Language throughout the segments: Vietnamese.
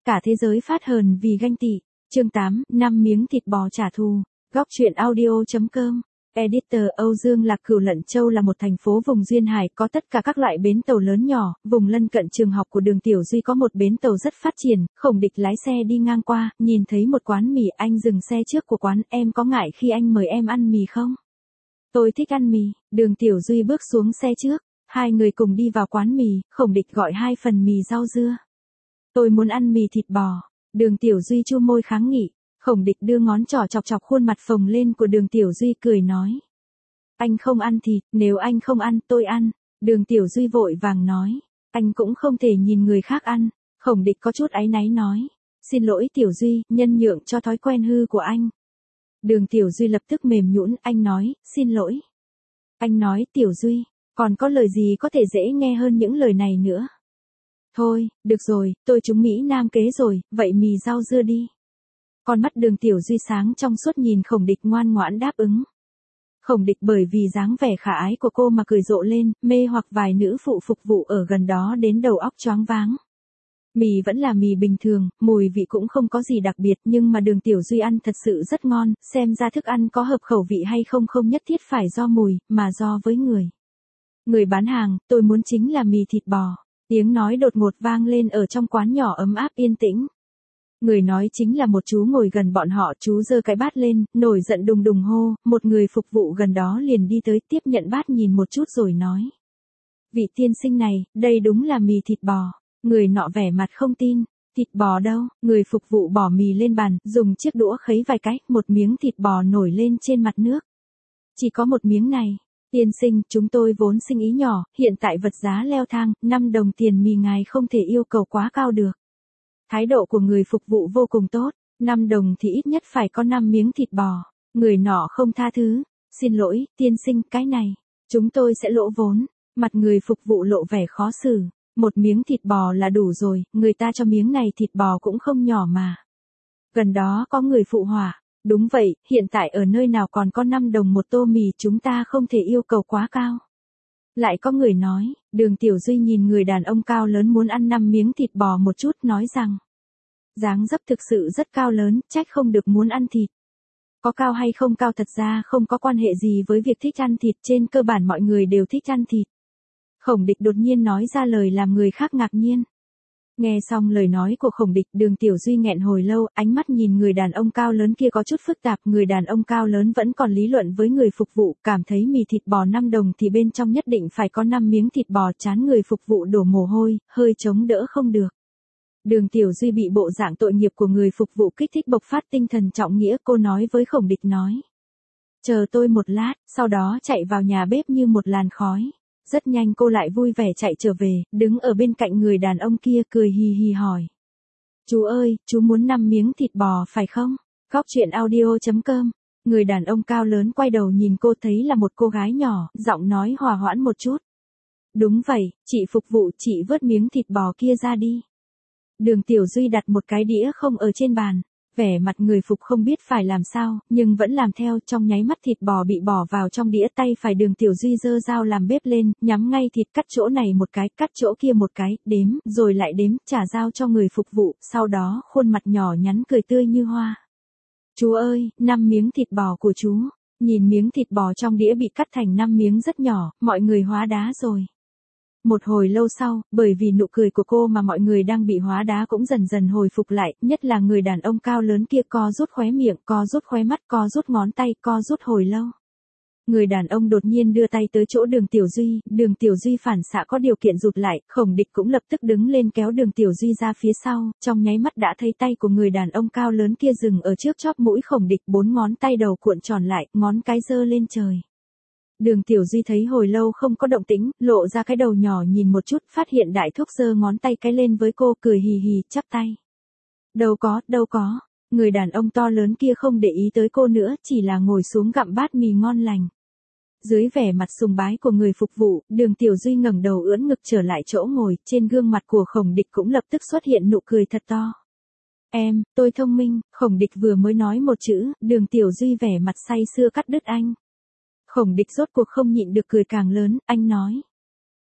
cả thế giới phát hờn vì ganh tị. Chương 8, 5 miếng thịt bò trả thù. Góc truyện audio.com. Editor Âu Dương Lạc. Cửu Lận Châu là một thành phố vùng duyên hải có tất cả các loại bến tàu lớn nhỏ, vùng lân cận trường học của Đường Tiểu Duy có một bến tàu rất phát triển. Khổng Địch lái xe đi ngang qua, nhìn thấy một quán mì, anh dừng xe trước của quán. Em có ngại khi anh mời em ăn mì không? Tôi thích ăn mì. Đường Tiểu Duy bước xuống xe trước, hai người cùng đi vào quán mì. Khổng Địch gọi 2 phần mì rau dưa. Tôi muốn ăn mì thịt bò. Đường Tiểu Duy chu môi kháng nghị. Khổng Địch đưa ngón trỏ chọc chọc khuôn mặt phồng lên của Đường Tiểu Duy, cười nói: Anh không ăn thịt, nếu anh không ăn, tôi ăn. Đường Tiểu Duy vội vàng nói: Anh cũng không thể nhìn người khác ăn. Khổng Địch có chút áy náy nói: Xin lỗi Tiểu Duy, nhân nhượng cho thói quen hư của anh. Đường Tiểu Duy lập tức mềm nhũn, anh nói: Xin lỗi. Anh nói: Tiểu Duy, còn có lời gì có thể dễ nghe hơn những lời này nữa? Thôi, được rồi, tôi trúng Mỹ Nam kế rồi, vậy mì rau dưa đi. Con mắt Đường Tiểu Duy sáng trong suốt nhìn Khổng Địch, ngoan ngoãn đáp ứng. Khổng Địch bởi vì dáng vẻ khả ái của cô mà cười rộ lên, mê hoặc vài nữ phụ phục vụ ở gần đó đến đầu óc choáng váng. Mì vẫn là mì bình thường, mùi vị cũng không có gì đặc biệt, nhưng mà Đường Tiểu Duy ăn thật sự rất ngon, xem ra thức ăn có hợp khẩu vị hay không không nhất thiết phải do mùi, mà do với người. Người bán hàng: Tôi muốn chính là mì thịt bò. Tiếng nói đột ngột vang lên ở trong quán nhỏ ấm áp yên tĩnh. Người nói chính là một chú ngồi gần bọn họ, chú giơ cái bát lên, nổi giận đùng đùng hô. Một người phục vụ gần đó liền đi tới, tiếp nhận bát nhìn một chút rồi nói: Vị tiên sinh này, đây đúng là mì thịt bò. Người nọ vẻ mặt không tin: Thịt bò đâu? Người phục vụ bỏ mì lên bàn, dùng chiếc đũa khấy vài cái, một miếng thịt bò nổi lên trên mặt nước. Chỉ có một miếng này. Tiên sinh, chúng tôi vốn sinh ý nhỏ, hiện tại vật giá leo thang, 5 đồng tiền mì ngài không thể yêu cầu quá cao được. Thái độ của người phục vụ vô cùng tốt, 5 đồng thì ít nhất phải có 5 miếng thịt bò. Người nọ không tha thứ: Xin lỗi, tiên sinh, cái này, chúng tôi sẽ lỗ vốn. Mặt người phục vụ lộ vẻ khó xử: Một miếng thịt bò là đủ rồi, người ta cho miếng này thịt bò cũng không nhỏ mà. Gần đó có người phụ họa: Đúng vậy, hiện tại ở nơi nào còn có 5 đồng một tô mì, chúng ta không thể yêu cầu quá cao. Lại có người nói. Đường Tiểu Duy nhìn người đàn ông cao lớn muốn ăn 5 miếng thịt bò một chút, nói rằng: Dáng dấp thực sự rất cao lớn, trách không được muốn ăn thịt. Có cao hay không cao thật ra không có quan hệ gì với việc thích ăn thịt, trên cơ bản mọi người đều thích ăn thịt. Khổng Địch đột nhiên nói ra lời làm người khác ngạc nhiên. Nghe xong lời nói của Khổng Địch, Đường Tiểu Duy nghẹn hồi lâu, ánh mắt nhìn người đàn ông cao lớn kia có chút phức tạp. Người đàn ông cao lớn vẫn còn lý luận với người phục vụ, cảm thấy mì thịt bò 5 đồng thì bên trong nhất định phải có 5 miếng thịt bò. Chán người phục vụ đổ mồ hôi, hơi chống đỡ không được. Đường Tiểu Duy bị bộ dạng tội nghiệp của người phục vụ kích thích, bộc phát tinh thần trọng nghĩa. Cô nói với Khổng Địch nói: Chờ tôi một lát, sau đó chạy vào nhà bếp như một làn khói. Rất nhanh cô lại vui vẻ chạy trở về, đứng ở bên cạnh người đàn ông kia, cười hì hì hỏi: Chú ơi, chú muốn 5 miếng thịt bò phải không? Góc truyện audio.com. Người đàn ông cao lớn quay đầu nhìn cô, thấy là một cô gái nhỏ, giọng nói hòa hoãn một chút: Đúng vậy, chị phục vụ, chị vớt miếng thịt bò kia ra đi. Đường Tiểu Duy đặt một cái đĩa không ở trên bàn. Vẻ mặt người phục không biết phải làm sao, nhưng vẫn làm theo. Trong nháy mắt thịt bò bị bỏ vào trong đĩa, tay phải Đường Tiểu Duy giơ dao làm bếp lên, nhắm ngay thịt, cắt chỗ này một cái, cắt chỗ kia một cái, đếm, rồi lại đếm, trả dao cho người phục vụ, sau đó khuôn mặt nhỏ nhắn cười tươi như hoa. Chú ơi, 5 miếng thịt bò của chú. Nhìn miếng thịt bò trong đĩa bị cắt thành 5 miếng rất nhỏ, mọi người hóa đá rồi. Một hồi lâu sau, bởi vì nụ cười của cô mà mọi người đang bị hóa đá cũng dần dần hồi phục lại, nhất là người đàn ông cao lớn kia, co rút khóe miệng, co rút khóe mắt, co rút ngón tay, co rút hồi lâu. Người đàn ông đột nhiên đưa tay tới chỗ Đường Tiểu Duy, Đường Tiểu Duy phản xạ có điều kiện rụt lại, Khổng Địch cũng lập tức đứng lên kéo Đường Tiểu Duy ra phía sau, trong nháy mắt đã thấy tay của người đàn ông cao lớn kia dừng ở trước chóp mũi Khổng Địch, 4 ngón tay đầu cuộn tròn lại, ngón cái giơ lên trời. Đường Tiểu Duy thấy hồi lâu không có động tĩnh, lộ ra cái đầu nhỏ nhìn một chút, phát hiện đại thúc giơ ngón tay cái lên với cô, cười hì hì, chắp tay. Đâu có. Người đàn ông to lớn kia không để ý tới cô nữa, chỉ là ngồi xuống gặm bát mì ngon lành. Dưới vẻ mặt sùng bái của người phục vụ, Đường Tiểu Duy ngẩng đầu ưỡn ngực trở lại chỗ ngồi, trên gương mặt của Khổng Địch cũng lập tức xuất hiện nụ cười thật to. Tôi thông minh. Khổng Địch vừa mới nói một chữ, Đường Tiểu Duy vẻ mặt say sưa cắt đứt anh. Khổng Địch rốt cuộc không nhịn được cười càng lớn, anh nói: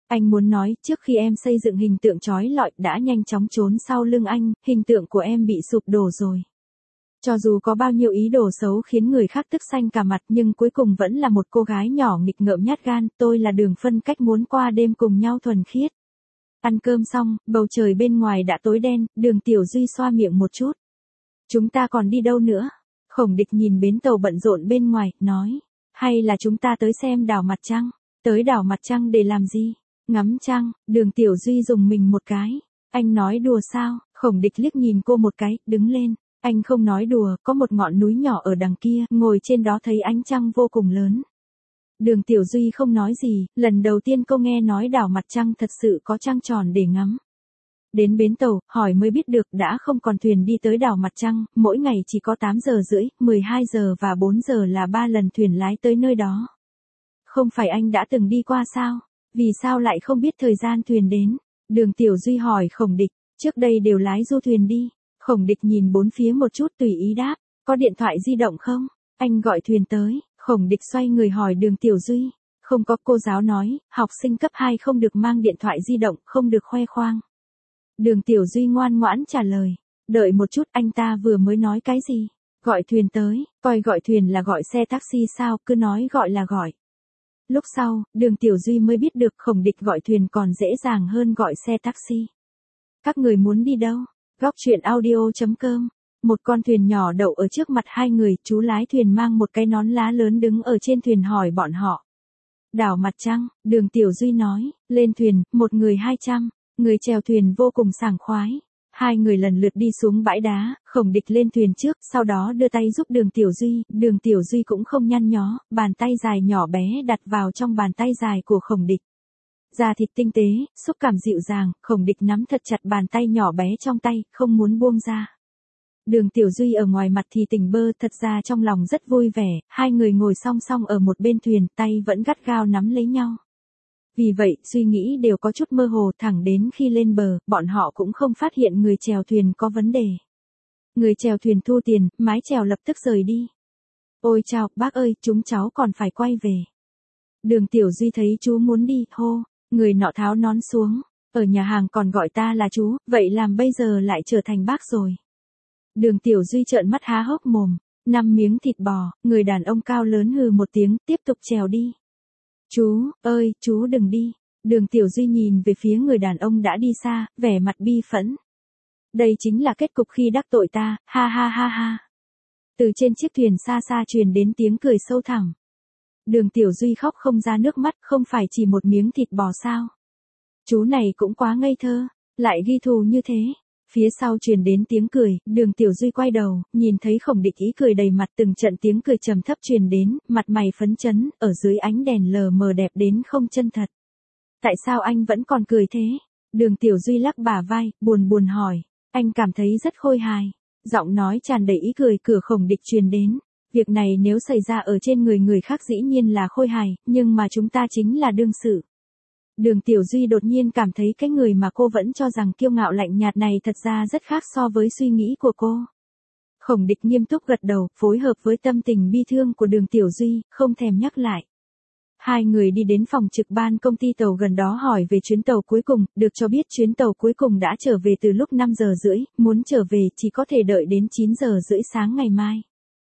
Anh muốn nói, trước khi em xây dựng hình tượng trói lọi đã nhanh chóng trốn sau lưng anh, hình tượng của em bị sụp đổ rồi. Cho dù có bao nhiêu ý đồ xấu khiến người khác tức xanh cả mặt nhưng cuối cùng vẫn là một cô gái nhỏ nghịch ngợm nhát gan, tôi là Đường Phân Cách muốn qua đêm cùng nhau thuần khiết. Ăn cơm xong, bầu trời bên ngoài đã tối đen, Đường Tiểu Duy xoa miệng một chút. Chúng ta còn đi đâu nữa? Khổng Địch nhìn bến tàu bận rộn bên ngoài, nói. Hay là chúng ta tới xem đảo mặt trăng? Tới đảo mặt trăng để làm gì? Ngắm trăng, Đường Tiểu Duy dùng mình một cái. Anh nói đùa sao? Khổng Địch liếc nhìn cô một cái, đứng lên. Anh không nói đùa, có một ngọn núi nhỏ ở đằng kia, ngồi trên đó thấy ánh trăng vô cùng lớn. Đường Tiểu Duy không nói gì, lần đầu tiên cô nghe nói đảo mặt trăng thật sự có trăng tròn để ngắm. Đến bến tàu, hỏi mới biết được đã không còn thuyền đi tới đảo mặt trăng, mỗi ngày chỉ có 8 giờ rưỡi, 12 giờ và 4 giờ là 3 lần thuyền lái tới nơi đó. Không phải anh đã từng đi qua sao? Vì sao lại không biết thời gian thuyền đến? Đường Tiểu Duy hỏi Khổng Địch, trước đây đều lái du thuyền đi. Khổng Địch nhìn bốn phía một chút tùy ý đáp, có điện thoại di động không? Anh gọi thuyền tới. Khổng Địch xoay người hỏi Đường Tiểu Duy. Không có, cô giáo nói, học sinh cấp 2 không được mang điện thoại di động, không được khoe khoang. Đường Tiểu Duy ngoan ngoãn trả lời. Đợi một chút, anh ta vừa mới nói cái gì? Gọi thuyền tới, coi gọi thuyền là gọi xe taxi sao, cứ nói gọi là gọi. Lúc sau, Đường Tiểu Duy mới biết được Khổng Địch gọi thuyền còn dễ dàng hơn gọi xe taxi. Các người muốn đi đâu? Góc truyện audio.com. Một con thuyền nhỏ đậu ở trước mặt hai người, chú lái thuyền mang một cái nón lá lớn đứng ở trên thuyền hỏi bọn họ. Đảo mặt trăng, Đường Tiểu Duy nói, lên thuyền, một người 200, người chèo thuyền vô cùng sảng khoái. Hai người lần lượt đi xuống bãi đá, Khổng Địch lên thuyền trước, sau đó đưa tay giúp Đường Tiểu Duy cũng không nhăn nhó, bàn tay dài nhỏ bé đặt vào trong bàn tay dài của Khổng Địch. Da thịt tinh tế, xúc cảm dịu dàng, Khổng Địch nắm thật chặt bàn tay nhỏ bé trong tay, không muốn buông ra. Đường Tiểu Duy ở ngoài mặt thì tỉnh bơ, thật ra trong lòng rất vui vẻ, hai người ngồi song song ở một bên thuyền, tay vẫn gắt gao nắm lấy nhau. Vì vậy, suy nghĩ đều có chút mơ hồ, thẳng đến khi lên bờ, bọn họ cũng không phát hiện người chèo thuyền có vấn đề. Người chèo thuyền thu tiền, mái chèo lập tức rời đi. Ôi chào, bác ơi, chúng cháu còn phải quay về. Đường Tiểu Duy thấy chú muốn đi, hô, người nọ tháo nón xuống, ở nhà hàng còn gọi ta là chú, vậy làm bây giờ lại trở thành bác rồi. Đường Tiểu Duy trợn mắt há hốc mồm, 5 miếng thịt bò, người đàn ông cao lớn hừ một tiếng, tiếp tục chèo đi. Chú, ơi, chú đừng đi. Đường Tiểu Duy nhìn về phía người đàn ông đã đi xa, vẻ mặt bi phẫn. Đây chính là kết cục khi đắc tội ta, ha ha ha ha. Từ trên chiếc thuyền xa xa truyền đến tiếng cười sâu thẳm. Đường Tiểu Duy khóc không ra nước mắt, không phải chỉ một miếng thịt bò sao. Chú này cũng quá ngây thơ, lại ghi thù như thế. Phía sau truyền đến tiếng cười, Đường Tiểu Duy quay đầu, nhìn thấy Khổng Địch ý cười đầy mặt, từng trận tiếng cười trầm thấp truyền đến, mặt mày phấn chấn, ở dưới ánh đèn lờ mờ đẹp đến không chân thật. Tại sao anh vẫn còn cười thế? Đường Tiểu Duy lắc bả vai, buồn buồn hỏi. Anh cảm thấy rất khôi hài. Giọng nói tràn đầy ý cười cửa Khổng Địch truyền đến. Việc này nếu xảy ra ở trên người khác dĩ nhiên là khôi hài, nhưng mà chúng ta chính là đương sự. Đường Tiểu Duy đột nhiên cảm thấy cái người mà cô vẫn cho rằng kiêu ngạo lạnh nhạt này thật ra rất khác so với suy nghĩ của cô. Khổng Địch nghiêm túc gật đầu, phối hợp với tâm tình bi thương của Đường Tiểu Duy, không thèm nhắc lại. Hai người đi đến phòng trực ban công ty tàu gần đó hỏi về chuyến tàu cuối cùng, được cho biết chuyến tàu cuối cùng đã trở về từ lúc 5 giờ rưỡi, muốn trở về chỉ có thể đợi đến 9 giờ rưỡi sáng ngày mai.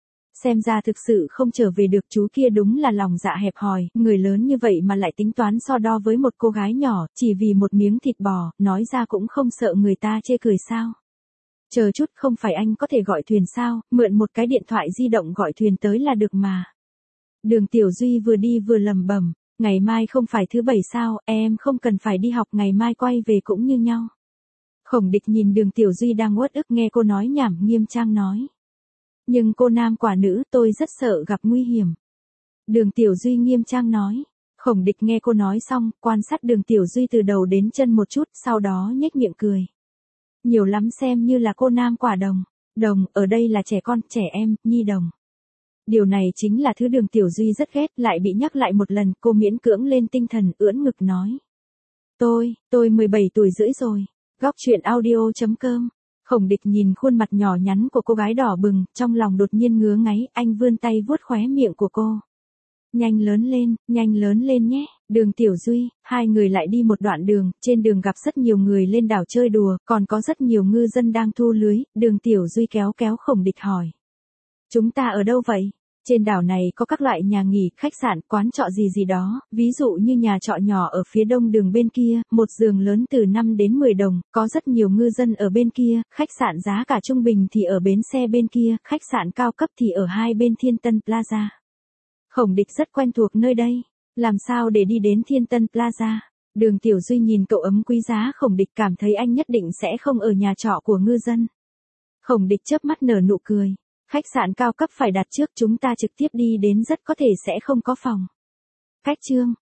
Xem ra thực sự không trở về được, chú kia đúng là lòng dạ hẹp hòi, người lớn như vậy mà lại tính toán so đo với một cô gái nhỏ, chỉ vì một miếng thịt bò, nói ra cũng không sợ người ta chê cười sao. Chờ chút, không phải anh có thể gọi thuyền sao, mượn một cái điện thoại di động gọi thuyền tới là được mà. Đường Tiểu Duy vừa đi vừa lẩm bẩm, ngày mai không phải thứ bảy sao, em không cần phải đi học, ngày mai quay về cũng như nhau. Khổng Địch nhìn Đường Tiểu Duy đang uất ức nghe cô nói nhảm, nghiêm trang nói. Nhưng cô nam quả nữ, tôi rất sợ gặp nguy hiểm. Đường Tiểu Duy nghiêm trang nói. Khổng Địch nghe cô nói xong, quan sát Đường Tiểu Duy từ đầu đến chân một chút, sau đó nhếch miệng cười. Nhiều lắm, xem như là cô nam quả đồng. Đồng, ở đây là trẻ con, trẻ em, nhi đồng. Điều này chính là thứ Đường Tiểu Duy rất ghét, lại bị nhắc lại một lần, cô miễn cưỡng lên tinh thần, ưỡn ngực nói. Tôi 17 tuổi rưỡi rồi. Góc truyện audio.com. Khổng Địch nhìn khuôn mặt nhỏ nhắn của cô gái đỏ bừng, trong lòng đột nhiên ngứa ngáy, anh vươn tay vuốt khóe miệng của cô. Nhanh lớn lên nhé. Đường Tiểu Duy, hai người lại đi một đoạn đường, trên đường gặp rất nhiều người lên đảo chơi đùa, còn có rất nhiều ngư dân đang thu lưới, đường Tiểu Duy kéo kéo Khổng Địch hỏi. Chúng ta ở đâu vậy? Trên đảo này có các loại nhà nghỉ, khách sạn, quán trọ gì đó, ví dụ như nhà trọ nhỏ ở phía đông đường bên kia, một giường lớn từ 5 đến 10 đồng, có rất nhiều ngư dân ở bên kia, khách sạn giá cả trung bình thì ở bến xe bên kia, khách sạn cao cấp thì ở hai bên Thiên Tân Plaza. Khổng Địch rất quen thuộc nơi đây, làm sao để đi đến Thiên Tân Plaza? Đường Tiểu Duy nhìn cậu ấm quý giá Khổng Địch cảm thấy anh nhất định sẽ không ở nhà trọ của ngư dân. Khổng Địch chớp mắt nở nụ cười. Khách sạn cao cấp phải đặt trước, chúng ta trực tiếp đi đến rất có thể sẽ không có phòng. Cách chương